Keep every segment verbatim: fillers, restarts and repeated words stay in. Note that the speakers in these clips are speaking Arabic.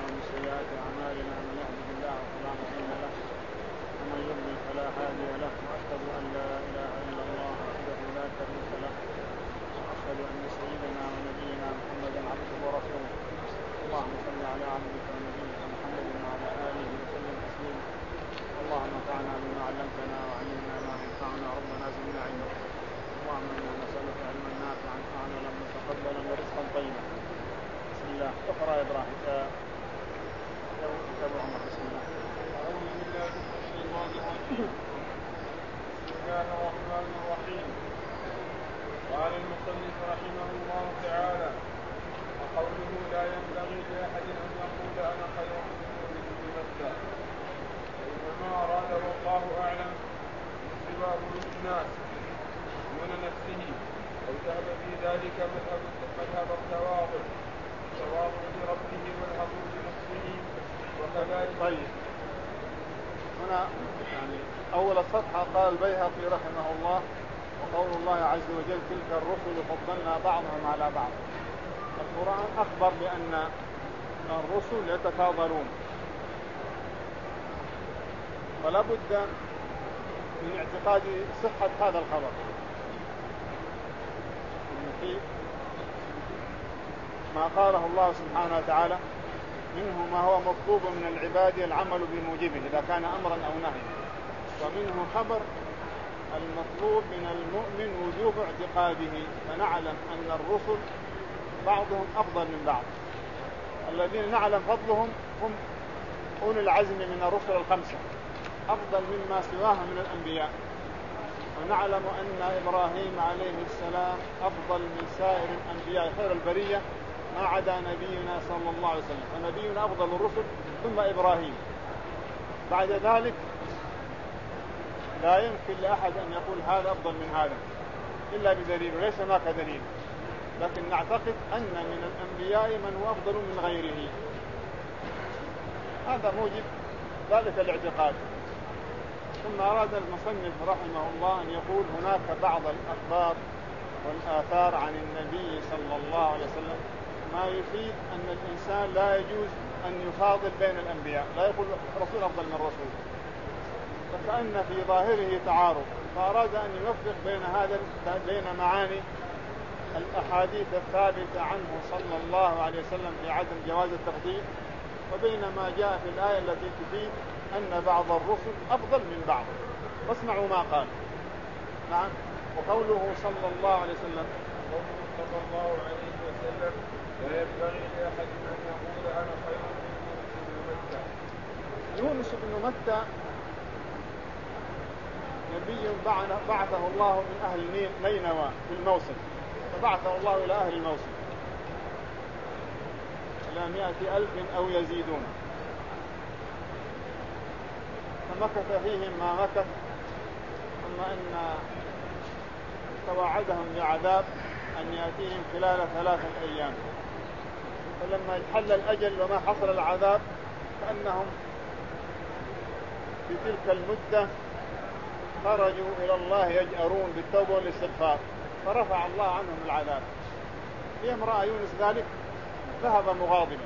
ومن سيئات أعمالنا من يهده الله فلا مضل له ومن يضلل فلا هادي له وأشهد أن لا إله إلا الله وحده لا شريك له وأشهد أن سيدنا ونبينا محمدا عبده ورسوله اللهم صل على عبدك ونبيك محمد وعلى آله وسلم تسليما اللهم انفعنا بما علمتنا وعلمنا ما ينفعنا ربنا زدنا علما اللهم إنا نسألك علما نافعا وعملا متقبلا ورزقا طيبا. بسم الله. اقرأ يا إبراهيم كتاب عمر. بسم الله. أعوذ بالله من الشيطان الرجيم. بسم الله الرحمن الرحيم. قال المصنف رحمه الله تعالى: وقوله لا ينبغي لأحد أن يقول أنا خير من مكة، وإنما أراد والله أعلم استواء الناس دون نفسه، أو ذهب في ذلك مذهب مذهب التواضع التواضع لربه والهضم لنفسه وكذلك. طيب هنا يعني أول الصفحة قال البيهقي رحمه الله: وقول الله عز وجل تلك الرسل فضلنا بعضهم على بعض. القرآن أخبر بأن الرسل يتفاضلون، فلا بد من اعتقاد صحة هذا الخبر. في ما قاله الله سبحانه وتعالى: منه ما هو مطلوب من العباد العمل بموجبه إذا كان أمرا أو نهيا، ومنه خبر المطلوب من المؤمن وجوب اعتقاده، فنعلم أن الرسل بعضهم أفضل من بعض. الذين نعلم فضلهم هم أولي العزم من الرسل الخمسة، أفضل مما سواهم من الأنبياء. ونعلم أن إبراهيم عليه السلام أفضل من سائر الأنبياء خير البرية ما عدا نبينا صلى الله عليه وسلم، فنبينا أفضل الرسل ثم إبراهيم. بعد ذلك لا يمكن لأحد أن يقول هذا أفضل من هذا إلا بدليل، وليس هناك دليل، لكن نعتقد أن من الأنبياء من هو أفضل من غيره. هذا موجب ذلك الاعتقاد. ثم أراد المصنف رحمه الله أن يقول هناك بعض الأخبار والآثار عن النبي صلى الله عليه وسلم ما يفيد أن الإنسان لا يجوز أن يفاضل بين الأنبياء، لا يقول رسول أفضل من رسول، فكأن في ظاهره تعارض، فأراد أن يوفق بين هذا بين معاني الأحاديث الثابتة عنه صلى الله عليه وسلم في عدم جواز التفضيل، وبين ما جاء في الآية التي تفيد أن بعض الرسل أفضل من بعض. فاسمعوا ما قال. نعم. وقوله صلى الله عليه وسلم قوله صلى الله عليه وسلم: لا ينبغي لأحد أن يقول أنا خير من مكة. يونس بن متى نبي بعثه الله من أهل نينوى في الموصل، فبعثه الله إلى أهل الموصل إلى مئة ألف أو يزيدون، فمكث فيهم ما مكث، ثم أن توعدهم بعذاب أن يأتيهم خلال ثلاثة أيام، فلما حل الأجل وما حصل العذاب فأنهم في تلك المدة خرجوا إلى الله يجأرون بالتوبة والاستغفار، فرفع الله عنهم العذاب. حينما رأى يونس ذلك ذهب مغاضبا،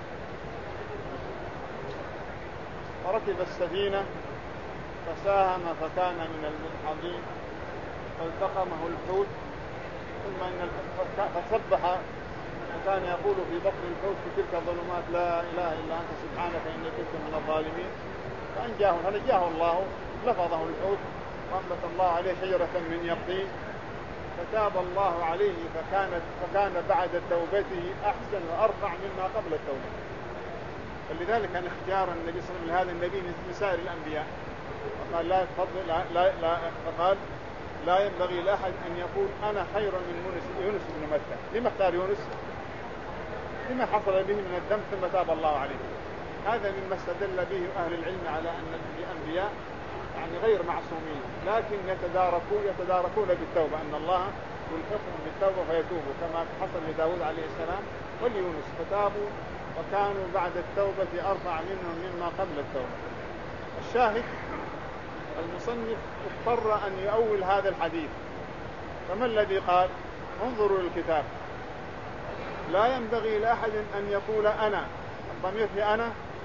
فركب السفينة فساهم فكان من المدحضين، فالتقمه الحوت، ثم إن فسبح وكان يقول في بطن الحوت في تلك الظلمات: لا إله إلا أنت سبحانك إني كنت من الظالمين، فأنجاه فنجاه الله، لفظه الحوت وأنبت الله عليه شجرة من يقطين، فتاب الله عليه، فكانت فكان بعد توبته أحسن وأرفع مما قبل التوبة. فلذلك كان اختيار النبي صلى الله عليه وسلم هذا النبي من سائر الأنبياء، فقال لا تفضل لا لا, لا فقال لا ينبغي لأحد أن يقول أنا خير من يونس بن متى. لما اختار يونس؟ لما حصل به من الذنب ثم تاب الله عليه. هذا مما استدل به أهل العلم على أن الأنبياء يعني غير معصومين، لكن يتداركون يتداركون بالتوبة، أن الله يلحقهم بالتوبة فيتوبوا، كما حصل لداود عليه السلام وليونس، فتابوا وكانوا بعد التوبة أرفع منهم مما قبل التوبة. الشاهد المصنف اضطر أن يؤول هذا الحديث، فما الذي قال؟ انظروا للكتاب: لا ينبغي لأحد أن يقول أنا، الضمير في أنا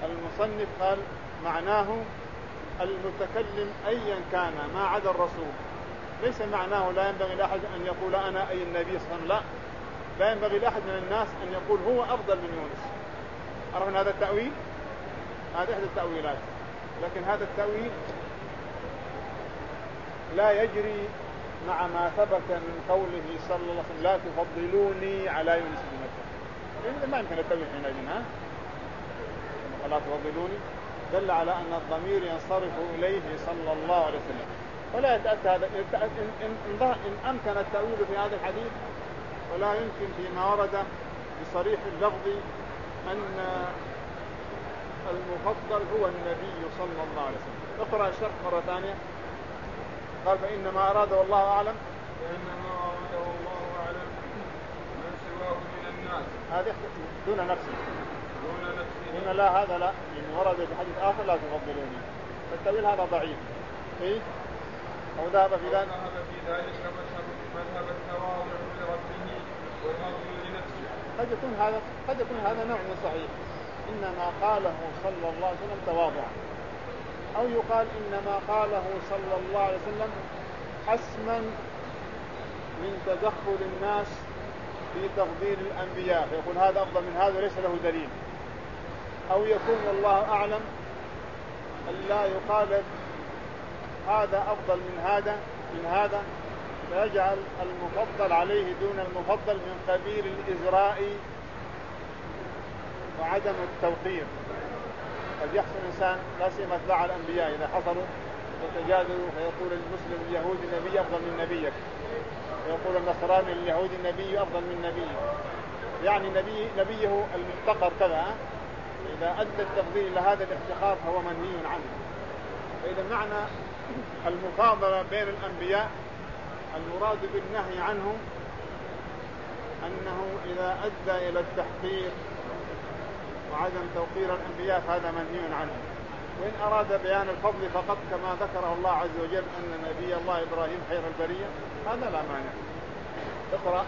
المصنف قال معناه المتكلم أيا كان ما عدا الرسول، ليس معناه لا ينبغي لأحد أن يقول أنا أي النبي صلى الله عليه وسلم، لا، لا ينبغي لأحد من الناس أن يقول هو أفضل من يونس. عرفنا هذا التأويل؟ هذا إحدى التأويلات، لكن هذا التأويل لا يجري مع ما ثبت من قوله صلى الله عليه وسلم لا تفضلوني على يونس بن متى، يعني ما يمكن التأويل حينئذ، ها لا تفضلوني دل على أن الضمير ينصرف إليه صلى الله عليه وسلم، ولا يتأتى هذا إن, إن, إن أمكن التأويل في هذا الحديث، ولا يمكن فيما ورد بصريح اللفظ أن المفضل هو النبي صلى الله عليه وسلم. اقرأ الشرح مرة ثانية. قال فإنما أراد والله أعلم فإنما أراد والله أعلم من سواه من الناس، هذه دون نفسه دون نفسه هنا لا، هذا لا، يعني ورد في حديث آخر لا تفضلوني، فالتأويل هذا ضعيف. إيه؟ أو ذهب في ذلك ذهب في ذلك مذهب التواضع لربه والهضم لنفسه. قد يكون هذا قد يكون هذا نوع من صحيح، إنما قاله صلى الله عليه وسلم تواضعا، أو يقال إنما قاله صلى الله عليه وسلم حسما من تدخل الناس في تفضيل الأنبياء، فيقول هذا أفضل من هذا وليس له دليل. أو يكون والله أعلم أن لا يقال هذا أفضل من هذا من هذا فيجعل المفضل عليه دون المفضل من قبيل الإزراء وعدم التوقير. قد يحصل إنسان لا سيما اتباع الأنبياء إذا حصلوا يتجادلوا فيقول المسلم اليهودي النبي أفضل من نبيك، ويقول النصراني اليهودي النبي أفضل من نبيه، يعني نبي نبيه المفتقر كذا. إذا أدى التفضيل إلى هذا الافتخار فهو منهي عنه. فإذا معنى المفاضلة بين الأنبياء المراد بالنهي عنه أنه إذا أدى إلى التحقير وعدم توقير الأنبياء فهذا منهي عنه. وإن أراد بيان الفضل فقط كما ذكره الله عز وجل أن نبي الله إبراهيم خير البرية هذا لا مانع. اقرأ.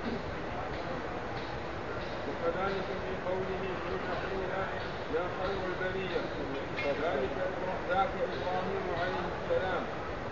وكذلك في قوله حين يا خير البرية ذلك ذاك إبراهيم عليه السلام،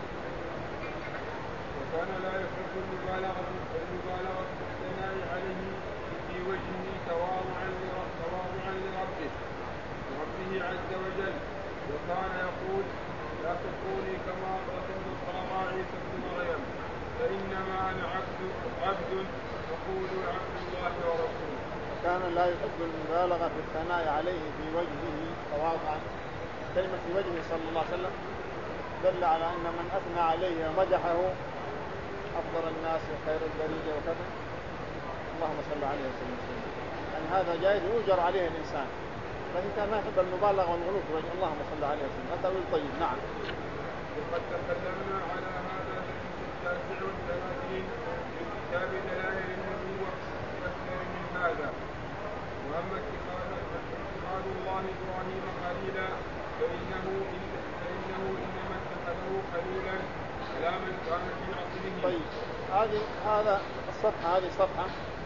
وكان لا يحب المبالغة المبالغة في الثناء عليه في وجهه تواضعا تواضعا لربه ربه عز وجل، وكان يقول لا تكوني كما أطرت النصارى عيسى ابن مريم فإنما أنا عبد عبد وقولوا عبد الله ورسوله. كان لا يحب المبالغة في الثناء عليه في وجهه تواضعا. كلمة في وجهه صلى الله عليه وسلم دل على أن من أثنى عليه ومدحه أفضل الناس وخير البرية وكذا اللهم صل عليه وسلم. أن هذا جائز يؤجر عليه الإنسان، لكن كان ما يحب المبالغة والغلو في وجه اللهم صل عليه وسلم. هذا تأويل طيب. نعم. وقد تكلمنا على هذا في التاسع والثلاثين في كتاب دلائل النبوة أكثر من هذا. وأما اتخاذ الله إبراهيم خليلا فإنه فإنه إنما اتخذه خليلا على من كان في عصره. طيب هذه هذا الصفحة هذه صفحة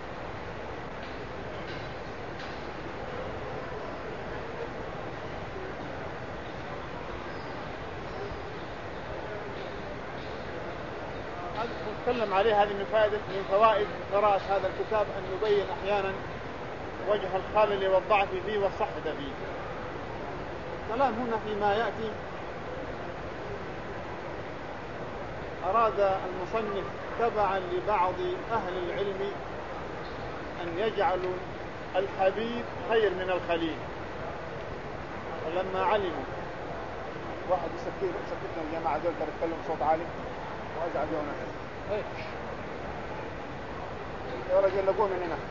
نتكلم عليه. هذه من فائدة من فوائد قراءة هذا الكتاب أن يبين أحيانا وجه الخلل والضعف فيه والصحة فيه. الكلام هنا فيما يأتي أراد المصنف تبعا لبعض أهل العلم أن يجعلوا الحبيب خير من الخليل، ولما علموا واحد يسكتنا الجماعة دول تتكلم بصوت عالي وأزعج يومنا هيك يا رجل لقوا من هنا.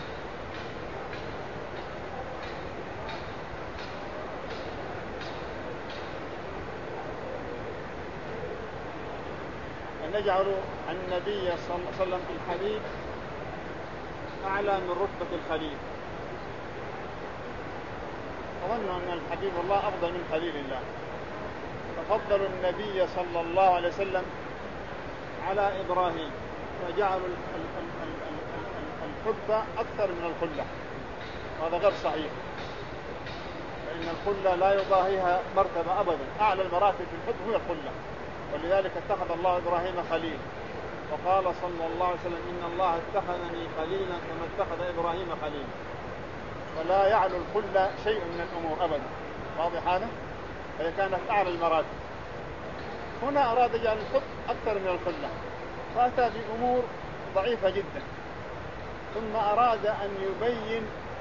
أن نجعل النبي صلى الله عليه وسلم الحبيب أعلى من رتبة الخليل، وظنوا أن الحبيب الله أفضل من خليل الله، ففضلوا النبي صلى الله عليه وسلم على إبراهيم وجعلوا الحب أكثر من الخلة، وهذا غير صحيح. فإن الخلة لا يضاهيها مرتبة أبدا، أعلى المراتب في الحب هي الخلة، ولذلك اتخذ الله إبراهيم خليل، وقال صلى الله عليه وسلم إن الله اتخذني خليلا كما اتخذ إبراهيم خليلا، ولا يعلو الخلة شيء من الأمور أبدا. واضح هذا؟ فهي كانت أعلى المراتب. هنا أراد جعل الحب أكثر من الخلة، فأتى بأمور ضعيفة جدا، ثم أراد أن يبين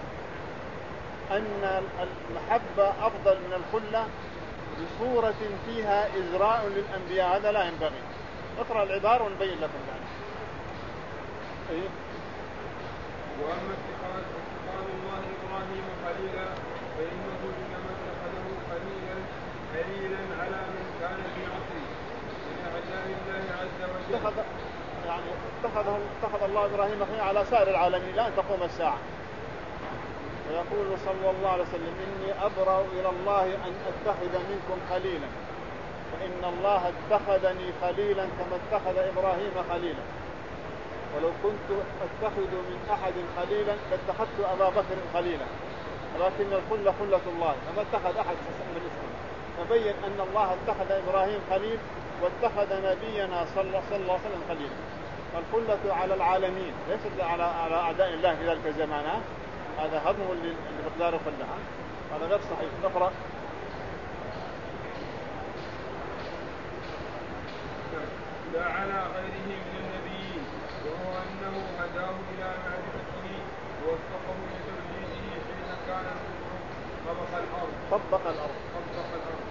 أن المحبة أفضل من الخلة بصورة فيها إزراء للأنبياء، هذا لا ينبغي. اقرأ العبارة ونبين لكم ذلك. إيه؟ وأما اتخاذ الله إبراهيم خليلا فإنه إنما اتخذه خليلا خليلا على من كان في عصره من أعداء الله عز وجل. اتخذ يعني اتخذه اتخذ الله إبراهيم خليلا على سائر العالمين لا أن تقوم الساعة. ويقول صلى الله عليه وسلم إني أبرأ إلى الله أن أتخذ منكم خليلا، فإن الله اتخذني خليلا كما اتخذ إبراهيم خليلا، ولو كنت أتخذ من أحد خليلا لاتخذت أبا بكر خليلا، ولكن الخلة خلة الله فما اتخذ أحد من اسمه. فبين أن الله اتخذ إبراهيم خليل واتخذ نبينا صلى الله عليه وسلم خليلا. فالخلة على العالمين ليست على أعداء الله في ذلك الزمان. هذا هضم لمقدار الخلة، هذا غير صحيح. نقرأ. لا على غيره من النبيين، وهو أنه هداه إلى معرفته ووفقه لتوحيده حين كان الكفر طبق الأرض طبق الأرض طبق الأرض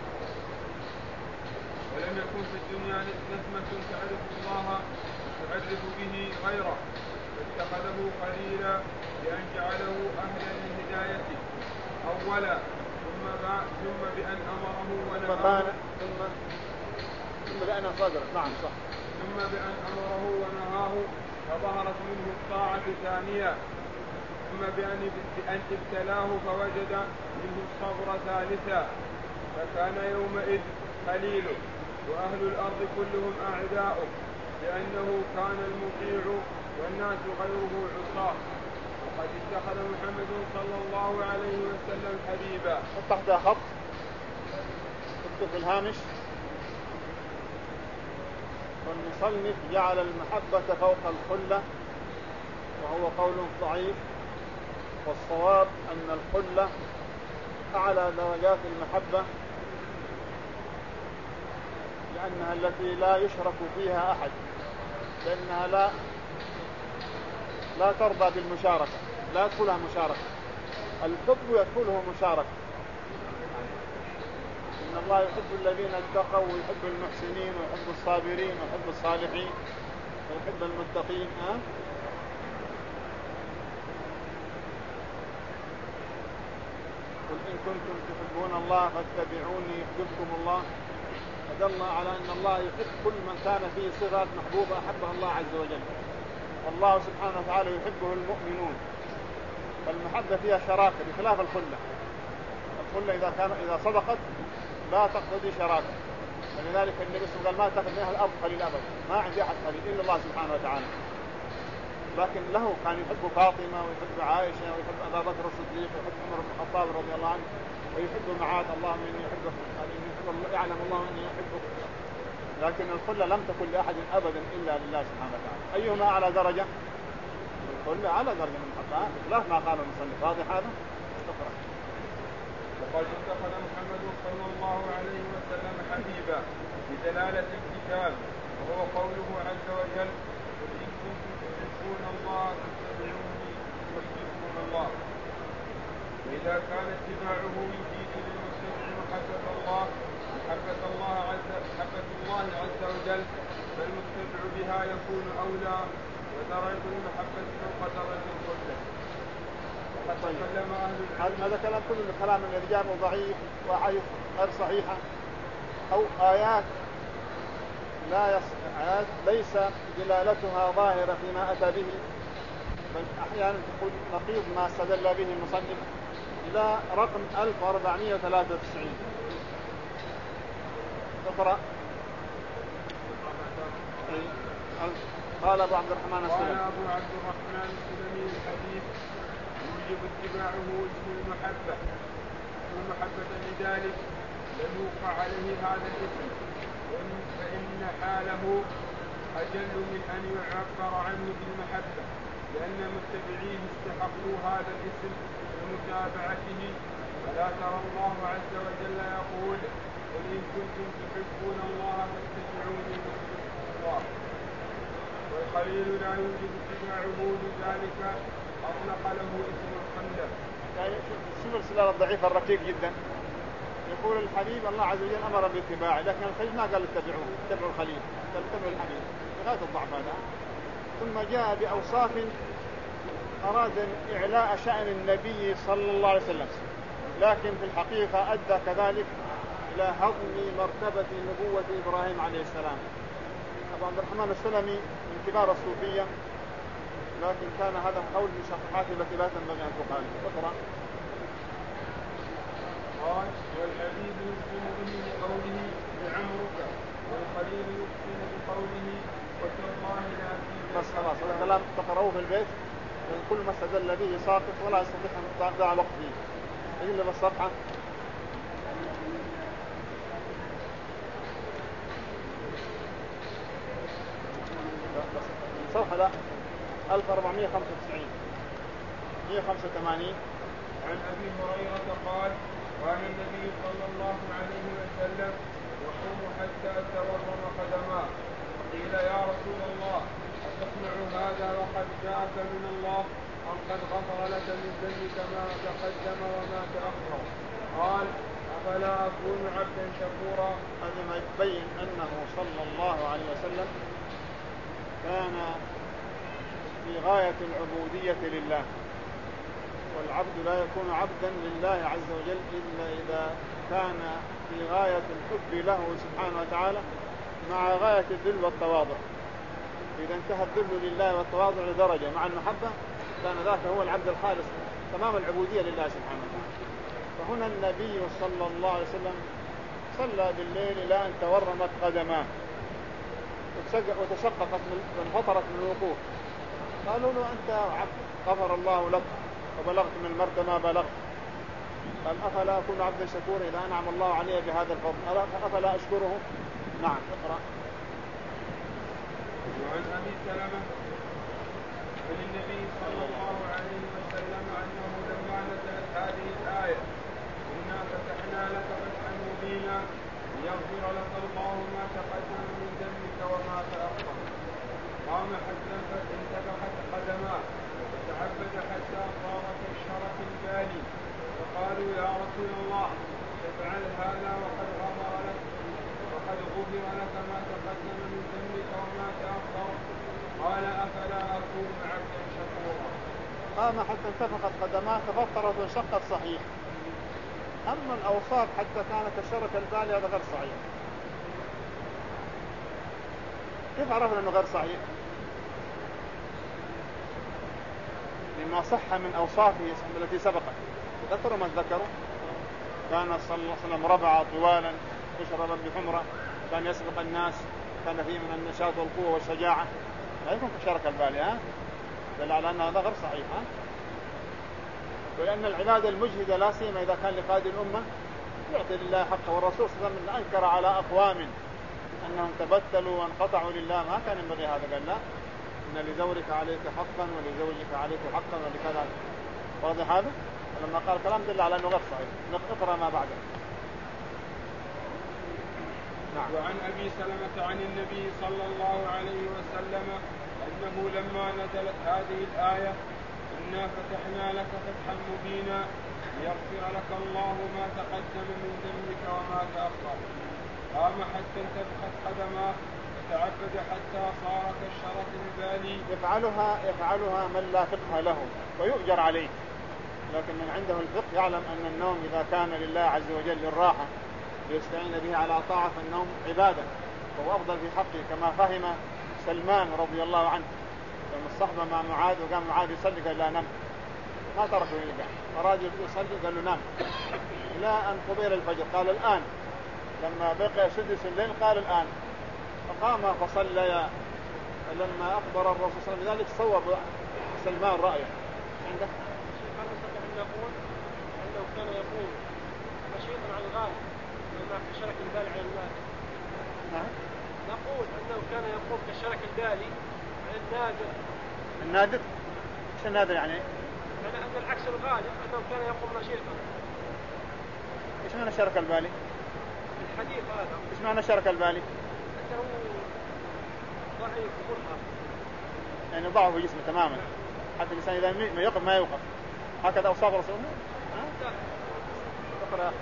ولم يكن في الدنيا نسمة تعرف الله تعرف به غيره، فاتخذه خليلا بأن جعله أهلا لهدايته أولا، ثم ثم بأن أمره ونهاه ثم ثم بأن صدره نعم صح ثم بأن أمره ونهاه فظهرت منه الطاعة ثانية، ثم بأن بأن ابتلاه فوجد منه الصبر ثالثا، فكان يومئذ خليله وأهل الأرض كلهم أعداؤه، لأنه كان المطيع والناس غيره عصاه. وقد اتخذ محمد صلى الله عليه وسلم حبيبا. تحت خط اكتب في الهامش. والمصنف جعل المحبة فوق الخلة، وهو قول ضعيف، والصواب أن الخلة أعلى درجات المحبة، لأنها التي لا يشرك فيها أحد، لأنها لا لا ترضى بالمشاركة، لا يدخلها مشاركة. الحب يدخله مشاركة. إن الله يحب الذين اتقوا ويحب المحسنين ويحب الصابرين ويحب الصالحين ويحب المتقين. ها؟ قل إن كنتم تحبون الله فاتبعوني يحببكم الله. فدل على أن الله يحب كل من كان فيه صفات محبوبة أحبها الله عز وجل، والله سبحانه وتعالى يحبه المؤمنون. فالمحبة فيها شراكة بخلاف الخلة. الخلة إذا كان إذا صدقت لا تقتضي شراكة، ولذلك النبي صلى الله عليه وسلم ما تأخذ منها الأرض خليل أبدا، ما عندي أحد خليل إلا الله سبحانه وتعالى. لكن له كان يحب فاطمة ويحب عائشة ويحب أبا بكر الصديق ويحب عمر بن الخطاب رضي الله عنه ويحب معاذ، اللهم إني أحبك، يعلم الله إني أحبك. لكن الخلة لم تكن لأحد أبدا إلا لله سبحانه وتعالى. أيهما أعلى درجة؟ الخلة أعلى درجة من المحبة، لا ما قال المصنف. واضح هذا؟ اقرأ. وقد اتخذ محمد صلى الله عليه وسلم حبيبا بدلالة الكتاب، وهو قوله عز وجل قل إن كنتم تحبون الله فاتبعوني يحببكم الله. وإذا كان اتباعه يفيد للمتبع محبة الله محبة الله عز محبة الله عز وجل، فالمتبع بها يكون أولى، ودرجة المحبة فوق درجة الخلة. وقد تكلم أهل العلم. هذا كلام كل الكلام الذي جاء ضعيف وحديث غير صحيحة أو آيات لا يص... آيات ليس دلالتها ظاهرة فيما أتى به، بل أحيانا تقول نقيض ما استدل به المصنف إلى رقم ألف وأربعمائة وثلاثة وتسعين. اقرأ. قال أبو عبد الرحمن السلمي قال أبو عبد الرحمن السلمي الحديث يجب اتباعه اسم المحبة، محبة لذلك لم يوقع عليه هذا الاسم، فإن حاله أجل من أن يعبر عنه بالمحبة، لأن متبعيه استحقوا هذا الاسم بمتابعته. فلا ترى الله عز وجل يقول: قل إن كنتم تحبون الله فاتبعوني يحببكم الله. والخليل لا يوجب اتباعه، لذلك أطلق له اسم الخلة. يعني شوف السلالة الضعيفة الرقيق جدا، يقول الحبيب الله عز وجل أمر باتباعه، لكن الخليل ما قال اتبعوه، اتبعوا الخليل، قال اتبعوا الحبيب، لغاية الضعف هذا. ثم جاء بأوصاف أراد إعلاء شأن النبي صلى الله عليه وسلم، لكن في الحقيقة أدى كذلك إلى هضم مرتبة نبوة إبراهيم عليه السلام. أبو عبد الرحمن السلمي من كبار الصوفية، لكن كان هذا القول من شطحات التي لا تنبغي أن تقال. اقرأ. قال: والحبيب يقسم به بقوله لعمرك، والخليل يقسم بقوله وتالله لا في. بس خلاص هذا كلام تقرأوه في البيت، كل ما استدل به ساقط ولا يستطيع أن يضيع وقت فيه. يجي له بالصفحة صفحة لا ألف وأربعمائة وخمسة وتسعين مئة وخمسة وثمانين. عن أبي هريرة قال: كان النبي صلى الله عليه وسلم يقوم حتى تورم قدماه، قيل: يا رسول الله أتصنع هذا وقد جاءك من الله أم قد غفر لك من ذنبك ما تقدم وما تأخر؟ قال: أفلا أكون عبدا شكورا. هذا ما يبين أنه صلى الله عليه وسلم كان في غاية العبودية لله، والعبد لا يكون عبدا لله عز وجل إلا إذا كان في غاية الحب له سبحانه وتعالى مع غاية الذل والتواضع. إذا انتهى الذل لله والتواضع لدرجة مع المحبة كان ذاك هو العبد الخالص تمام العبودية لله سبحانه وتعالى. فهنا النبي صلى الله عليه وسلم صلى بالليل إلى أن تورمت قدماه وتشققت وانفطرت من الوقوف. قالوا له: أنت عبد غفر الله لك وبلغت من المرتبة ما بلغت. قال: أفلا أكون عبدا شكورا إذا أنعم الله علي بهذا الفضل، أفلا أشكره؟ نعم. اقرأ. وعن أبي سلمة عن النبي صلى الله عليه وسلم أنه لما نزلت هذه الآية: إنا فتحنا لك فتحا مبينا ليغفر لك الله ما تقدم من ذنبك وما تأخر، قام حتى انتفخت قدماه وتعبد حتى صار كالشرف البالي، فقالوا: يا رسول الله تفعل هذا وقد غفر لك وقد غفر لك ما تقدم من ذنبك وما تأخر؟ قال: أفلا أكون عبدا شكورا. قام حتى انتفخت قدماه تفطرت وانشقت صحيح. أما الأوصاف حتى كانت الشرك البالي هذا غير صحيح. كيف عرفنا أنه غير صحيح؟ لما صح من أوصافه التي سبقت. تذكروا ما ذكروا؟ كان صلى الله عليه وسلم ربع طوالا يشرب بحمرة، كان يسبق الناس، كان فيه من النشاط والقوة والشجاعة. لا يكون في الشرك البالي، ها؟ دل على أن هذا غير صحيح، ها؟ ولأن العبادة المجهدة لا سيما إذا كان لقائد الأمة يعطي لله حقه، والرسول صلى الله عليه وسلم أنكر على أقوام أنهم تبتلوا وانقطعوا لله، ما كان ينبغي هذا. قال: لا، إن لزورك عليك حقا ولزوجك عليك حقا ولكذا. واضح هذا؟ ولما قال كلام دل على أنه غير صحيح. نقرأ ما بعده. نعم. وعن أبي سلمة عن النبي صلى الله عليه وسلم أنه لما نزلت هذه الآية: إنا فتحنا لك فتحا مبينا ليغفر لك الله ما تقدم من ذنبك وما تأخر، قام حتى انتفخت قدماه وتعبد حتى صار كالشرف البالي. يفعلها يفعلها من لا فقه له ويؤجر عليه، لكن من عنده الفقه يعلم أن النوم إذا كان لله عز وجل للراحة ليستعين به على طاعة فالنوم عبادة وهو أفضل في حقه، كما فهم سلمان رضي الله عنه لما الصحبة مع معاذ وقام معاذ يصلي قال: لا نم، ما تركه يلقى، أراد يصلي قال له: نام لا أن قبيل الفجر، قال: الآن. لما بقي سدس الليل قال: الآن. فقام فصلى. فلما أخبر الرسول صلى الله عليه وسلم بذلك صوب سلمان رأيه عنده. أنه كان يقول نشيطا على الغالب وما كشرك البالي على المال. نعم. نقول أنه كان يقوم كشرك البالي على النادر. النادر؟ إيش النادر يعني؟ يعني أن العكس الغالب أنه كان يقوم نشيطا. إيش معنى شرك البالي؟ الحديث هذا. إيش معنى شرك البالي؟ أنه ضعيف مرهق. يعني ضعف في جسمه تماما. حتى الإنسان إذا ما يقف ما يوقف. هكذا أوصاف رسول الله. تقرأ.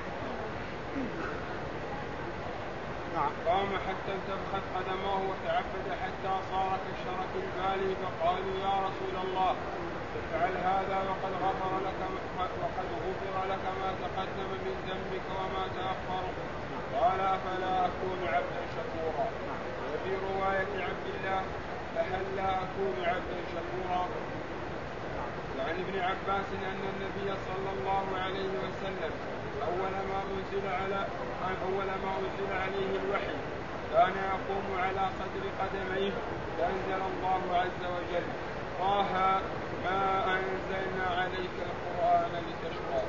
نعم. قام حتى انتفخت قدماه وتعبد حتى صار كالشرك البالي فقالوا يا رسول الله افعل هذا وقد غفر لك وقد غفر لك ما تقدم من ذنبك وما تأخر. قال أفلا أكون عبدا شكورا. وفي رواية عبد الله فهل لا أكون عبدا شكورا. وعن ابن عباس أن النبي صلى الله عليه وسلم أول ما أنزل على أول ما أنزل عليه الوحي كان يقوم على قدر قدميه فأنزل الله عز وجل طه ما أنزلنا عليك القرآن لتشقى.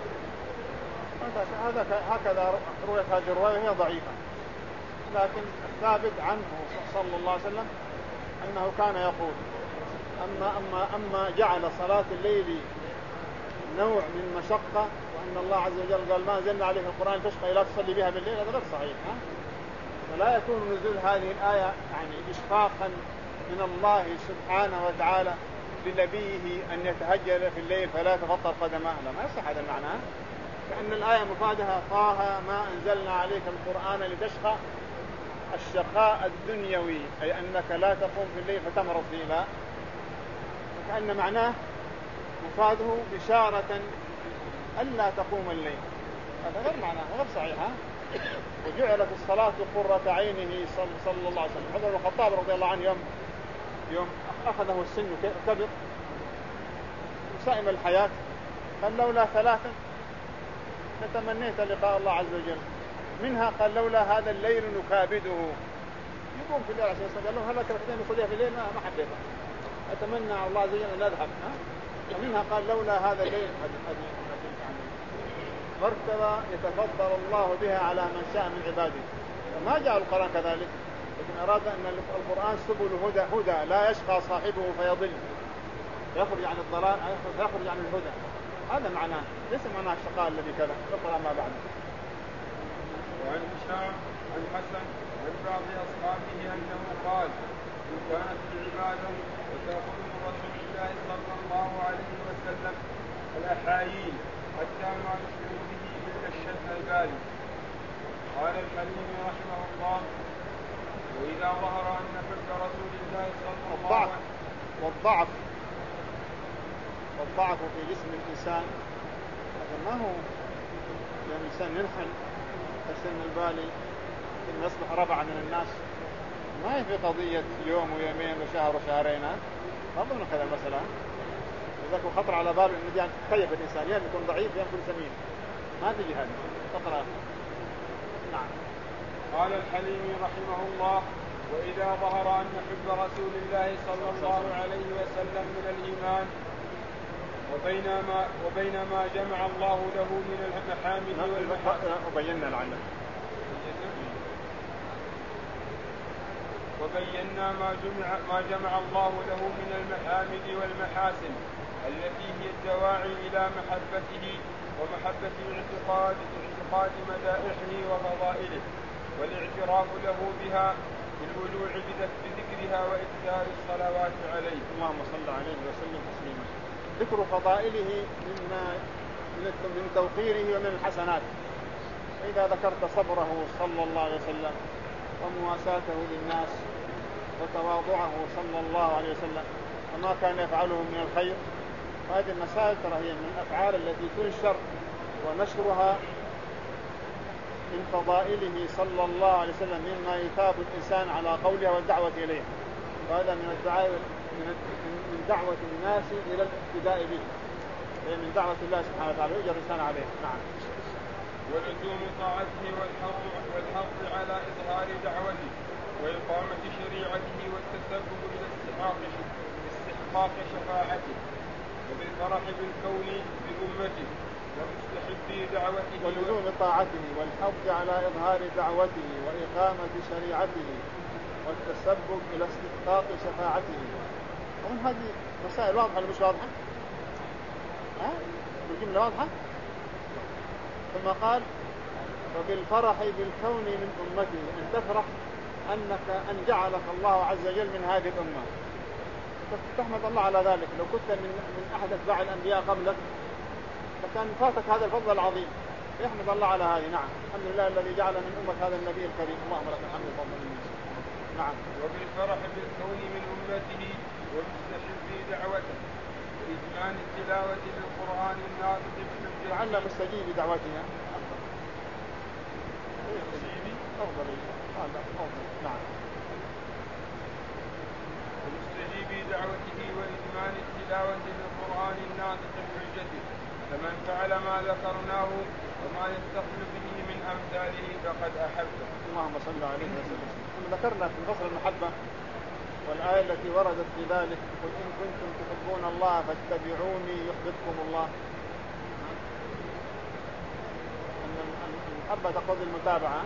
هذا هكذا رواية هذه الرواية هي ضعيفة، لكن الثابت عنه صلى الله عليه وسلم أنه كان يقول أما, أما, أما جعل صلاة الليل نوع من مشقة وأن الله عز وجل قال ما أنزلنا عليك القرآن تشقى لا تصلي بها بالليل، هذا غير صحيح. ها؟ فلا يكون نزول هذه الآية يعني إشفاقا من الله سبحانه وتعالى لنبيه أن يتهجل في الليل فلا تفطر قدمه، لا ما يصح هذا المعنى. لأن الآية مفادها طه ما أنزلنا عليك القرآن لتشقى، الشقاء الدنيوي أي أنك لا تقوم في الليل فتمرض فيه، لا، كأن معناه مفاده بشارة ألا تقوم الليل، هذا غير معناه غير صحيح. وجعلت الصلاة قرة عينه صلى الله عليه وسلم. عمر بن الخطاب رضي الله عنه يوم يوم أخذه السن كبر وسائم الحياة قال لولا ثلاثة لتمنيت لقاء الله عز وجل، منها قال لولا هذا الليل نكابده، يقوم في الليل عشان يصلي، قال له هل كرهتني نصليها في الليل؟ ما حبيتها، أتمنى على الله عز وجل أن نذهب. ومنها قال لولا هذا الليل، مرتبة يتفضل الله بها على من شاء من عباده. وما جاء القرآن كذلك، لكن أراد أن القرآن سبل هدى هدى لا يشقى صاحبه فيضل، يخرج عن الضلال يخرج عن الهدى، هذا معناه، ليس معناه الشقاء الذي كذا. اقرأ ما بعده. وعن هشام عن حسن عن بعض أصحابه أنه قال إن كانت العبادة وتأخذ من رسول الله صلى الله عليه وسلم الأحايين حتى ما يشعر به إلا الشد البالي. قال الحليم رحمه الله وإذا ظهر أن حب رسول الله صلى الله عليه وسلم والضعف والضعف في جسم الإنسان هذا ما هو يعني الإنسان ينحن كسن البالي ثم يصبح ربعا من الناس، ما هي في قضية يوم ويومين وشهر وشهرين، ما ضمن كذا المسألة. إذا كنت خطر على باله إنه يعني تكيف الإنسان يعني يكون ضعيف يكون سمين، ما تجي هذه تقرأ. نعم. قال الحليم رحمه الله وإذا ظهر أن حب رسول الله صلى الله عليه وسلم من الإيمان وبينما وبينما جمع الله له من المحامد والمحاسن وبينا لعله وبينا ما جمع ما جمع الله له من المحامد والمحاسن التي هي الدواعي إلى محبته ومحبة الاعتقاد اعتقاد مدائحه وفضائله والاعتراف له بها بالولوع بذكرها وإكثار الصلوات عليه. اللهم صل عليه وسلم تسليما. ذكر فضائله مما من توقيره ومن الحسنات. فإذا ذكرت صبره صلى الله عليه وسلم ومواساته للناس وتواضعه صلى الله عليه وسلم وما كان يفعله من الخير، هذه المسائل ترى هي من الأفعال التي تنشر ونشرها من فضائله صلى الله عليه وسلم مما يثاب الإنسان على قولها والدعوة إليه. وهذا من الدعاء من دعوة الناس إلى الاقتداء به، هي من دعوة الله سبحانه وتعالى يؤجر الإنسان عليه. نعم. ولزوم طاعته والحظ والحظ على إظهار دعوته وإقامة شريعته والتسبب إلى استحقاق استحقاق شفاعته وبالفرح بالكون بأمته ومستحبي دعوته ولزوم طاعته والحرص على إظهار دعوته وإقامة شريعته والتسبب إلى استحقاق شفاعته. ومن هذه مسائل واضحة ولا مش واضحة؟ ها؟ الجملة واضحة؟ ثم قال وبالفرح بالكون من أمته، أن تفرح أنك أن جعلك الله عز وجل من هذه الأمة، تحمد الله على ذلك. لو كنت من من أحد أتباع الأنبياء قبلك فكان فاتك هذا الفضل العظيم، يحمد الله على هذه. نعم، الحمد لله الذي جعل من أمة هذا النبي الكريم، اللهم لك الحمد والفضل والمنة. نعم. وبالفرح بالكون من أمته وبالتحب دعوته وإتمام التلاوة للقرآن الناطق بالحجة لعل مستجيب دعوتها أفضل. هذا أفضل. نعم. ومستجيب دعوته وإتمام التلاوة للقرآن الناطق بحجته، فمن فعل ما ذكرناه وما يستقل به من أمثاله فقد أحبه. اللهم صل عليه وسلم. ثم ذكرنا في فصل المحبة والآية التي وردت في ذلك قل إن كنتم تحبون الله فاتبعوني يحببكم الله. أن المحبة تقتضي المتابعة.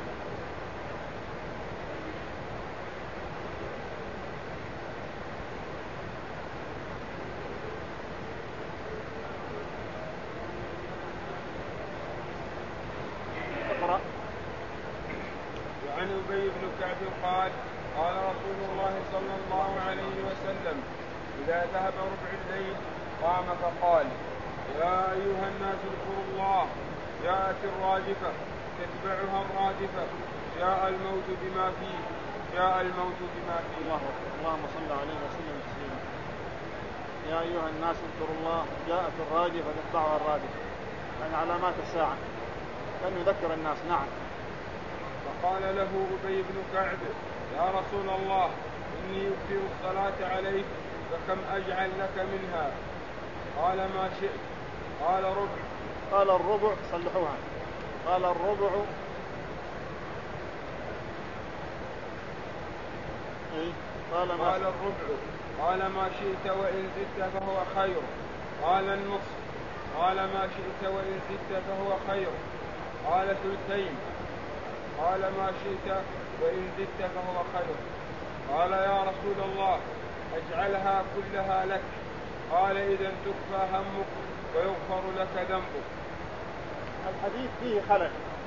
وعن أبي بن كعب قال قال رسول الله صلى الله عليه وسلم إذا ذهب ربع الليل قام فقال يا أيها الناس اذكروا الله، جاءت الراجفة تتبعها الرادفة، جاء الموت بما فيه جاء الموت بما فيه. الله اللهم صل عليه وسلم تسليما. يا أيها الناس اذكروا الله، جاءت الراجفة تتبعها الرادفة، يعني علامات الساعة، كان يذكر الناس. نعم. فقال له أبي بن كعب يا رسول الله إني أكثر الصلاة عليك فكم أجعل لك منها؟ قال ما شئت. قال ربع. قال الربع، صلحوها. قال الربع إيه؟ قال ما قال الربع. قال ما شئت وإن زدت فهو خير. قال النصف. قال ما شئت وإن زدت فهو خير. قال ثلثين. قال ما شئت وإن زدت فهو خير. قال يا رسول الله أجعلها كلها لك. قال إذا تكفى همك ويغفر لك ذنبك. الحديث فيه خلل،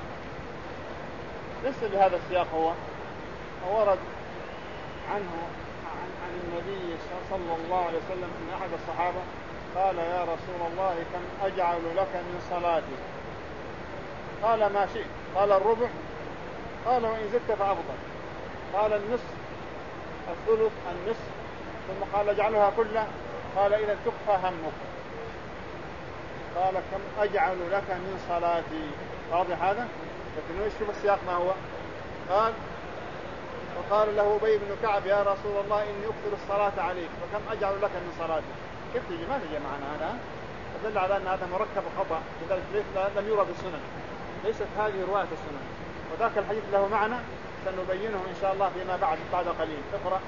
ليس بهذا السياق. هو ورد عنه عن, عن النبي صلى الله عليه وسلم من أحد الصحابة قال يا رسول الله كم أجعل لك من صلاتي؟ قال ما شئت. قال الربع. قال وإن زدت فأفضل. قال النصف، الثلث، النصف. ثم قال اجعلها كلها. قال إذا تكفى همك. قال كم أجعل لك من صلاتي؟ واضح هذا؟ لكن ايش شوف السياق ما هو؟ قال وقال له أبي بن كعب يا رسول الله إني أكثر الصلاة عليك فكم أجعل لك من صلاتي؟ كيف تجي؟ ما تجي معنا هذا. تدل على أن هذا مركب خطأ، لذلك لم يرى في السنن، ليست هذه رواية السنن. وذاك الحديث له معنى سنبينه إن شاء الله فيما بعد بعد قليل. اقرأ.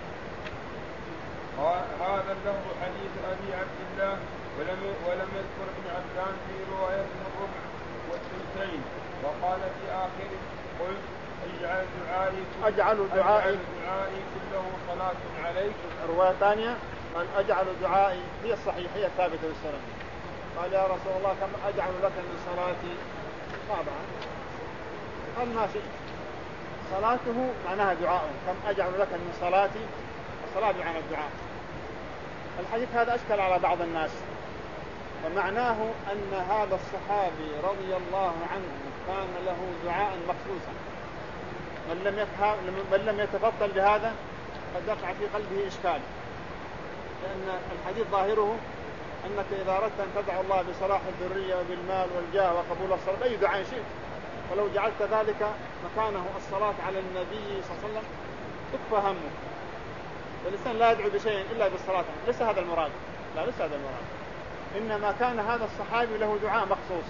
هذا اللفظ حديث أبي عبد الله ولم ولم يذكر ابن عبدان في روايته الربع والثلثين. وقال في آخره قلت اجعل دعائي أجعل دعائي دعائي كله صلاة عليك. رواية ثانية قال أجعل دعائي، هي الصحيح هي الثابتة بالسنن. قال يا رسول الله كم أجعل لك من صلاتي؟ طبعا قال ما شئت. صلاته معناها دعاء. كم أجعل لك من صلاتي؟ الصلاة بمعنى الدعاء. الحديث هذا أشكل على بعض الناس، ومعناه أن هذا الصحابي رضي الله عنه كان له دعاء مخصوصا، من لم يفهم من لم يتفضل بهذا قد يقع في قلبه إشكال، لأن الحديث ظاهره أنك إذا أردت أن تدعو الله بصلاح الذرية وبالمال والجاه وقبول الصلاة بأي دعاء شئت، ولو جعلت ذلك مكانه الصلاة على النبي صلى الله عليه وسلم تكفى همه. والإنسان لا يدعو بشيء إلا بالصلاة، ليس هذا المراد، لا ليس هذا المراد، إنما كان هذا الصحابي له دعاء مخصوص،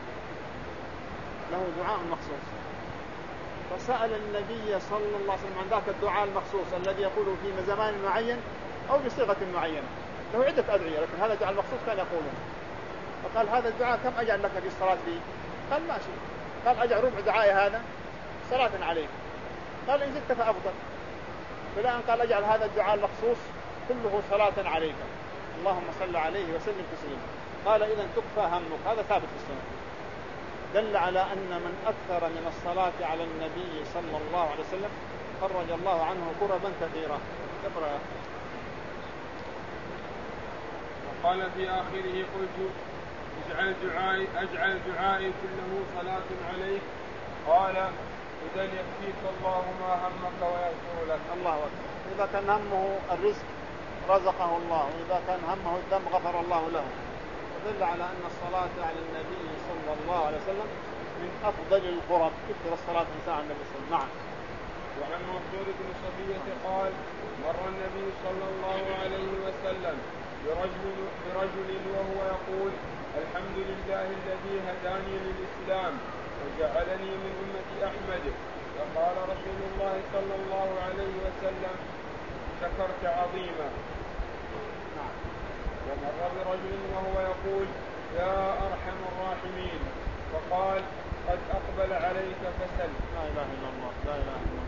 له دعاء مخصوص، فسأل النبي صلى الله عليه وسلم عن ذاك الدعاء المخصوص الذي يقوله في زمان معين أو بصيغة معينة. له عدة أدعية لكن هذا الدعاء المخصوص كان يقوله. فقال هذا الدعاء كم أجعل لك في الصلاة بي؟ قال ماشي. قال أجعل ربع دعائي هذا صلاة عليك. قال إن زدت فأفضل. فلان قال أجعل هذا الدعاء المخصوص كله صلاة عليك اللهم صل عليه وسلم تسليما. قال إذا تكفى همك. هذا ثابت في السنة، دل على أن من أكثر من الصلاة على النبي صلى الله عليه وسلم فرج الله عنه كربا كثيرا. اقرأ. وقال في آخره قلت اجعل دعائي أجعل دعائي كله صلاة عليك. قال إذن يكفيك الله ما همك ويغفر لك. الله أكبر. إذا كان همه الرزق رزقه الله، وإذا كان همه الدم غفر الله له. ودل على أن الصلاة على النبي صلى الله عليه وسلم من أفضل القرب. كثر الصلاة على النبي صلى الله عليه وسلم. نعم. وعن منصور بن صفية قال مر النبي صلى الله عليه وسلم برجل, برجل وهو يقول الحمد لله الذي هداني للإسلام وجعلني من أمة أحمد. فقال رسول الله صلى الله عليه وسلم شكرت عظيما. ومر برجل وهو يقول يا أرحم الراحمين فقال قد أقبل عليك فسل. لا إله إلا الله. لا إله إلا الله.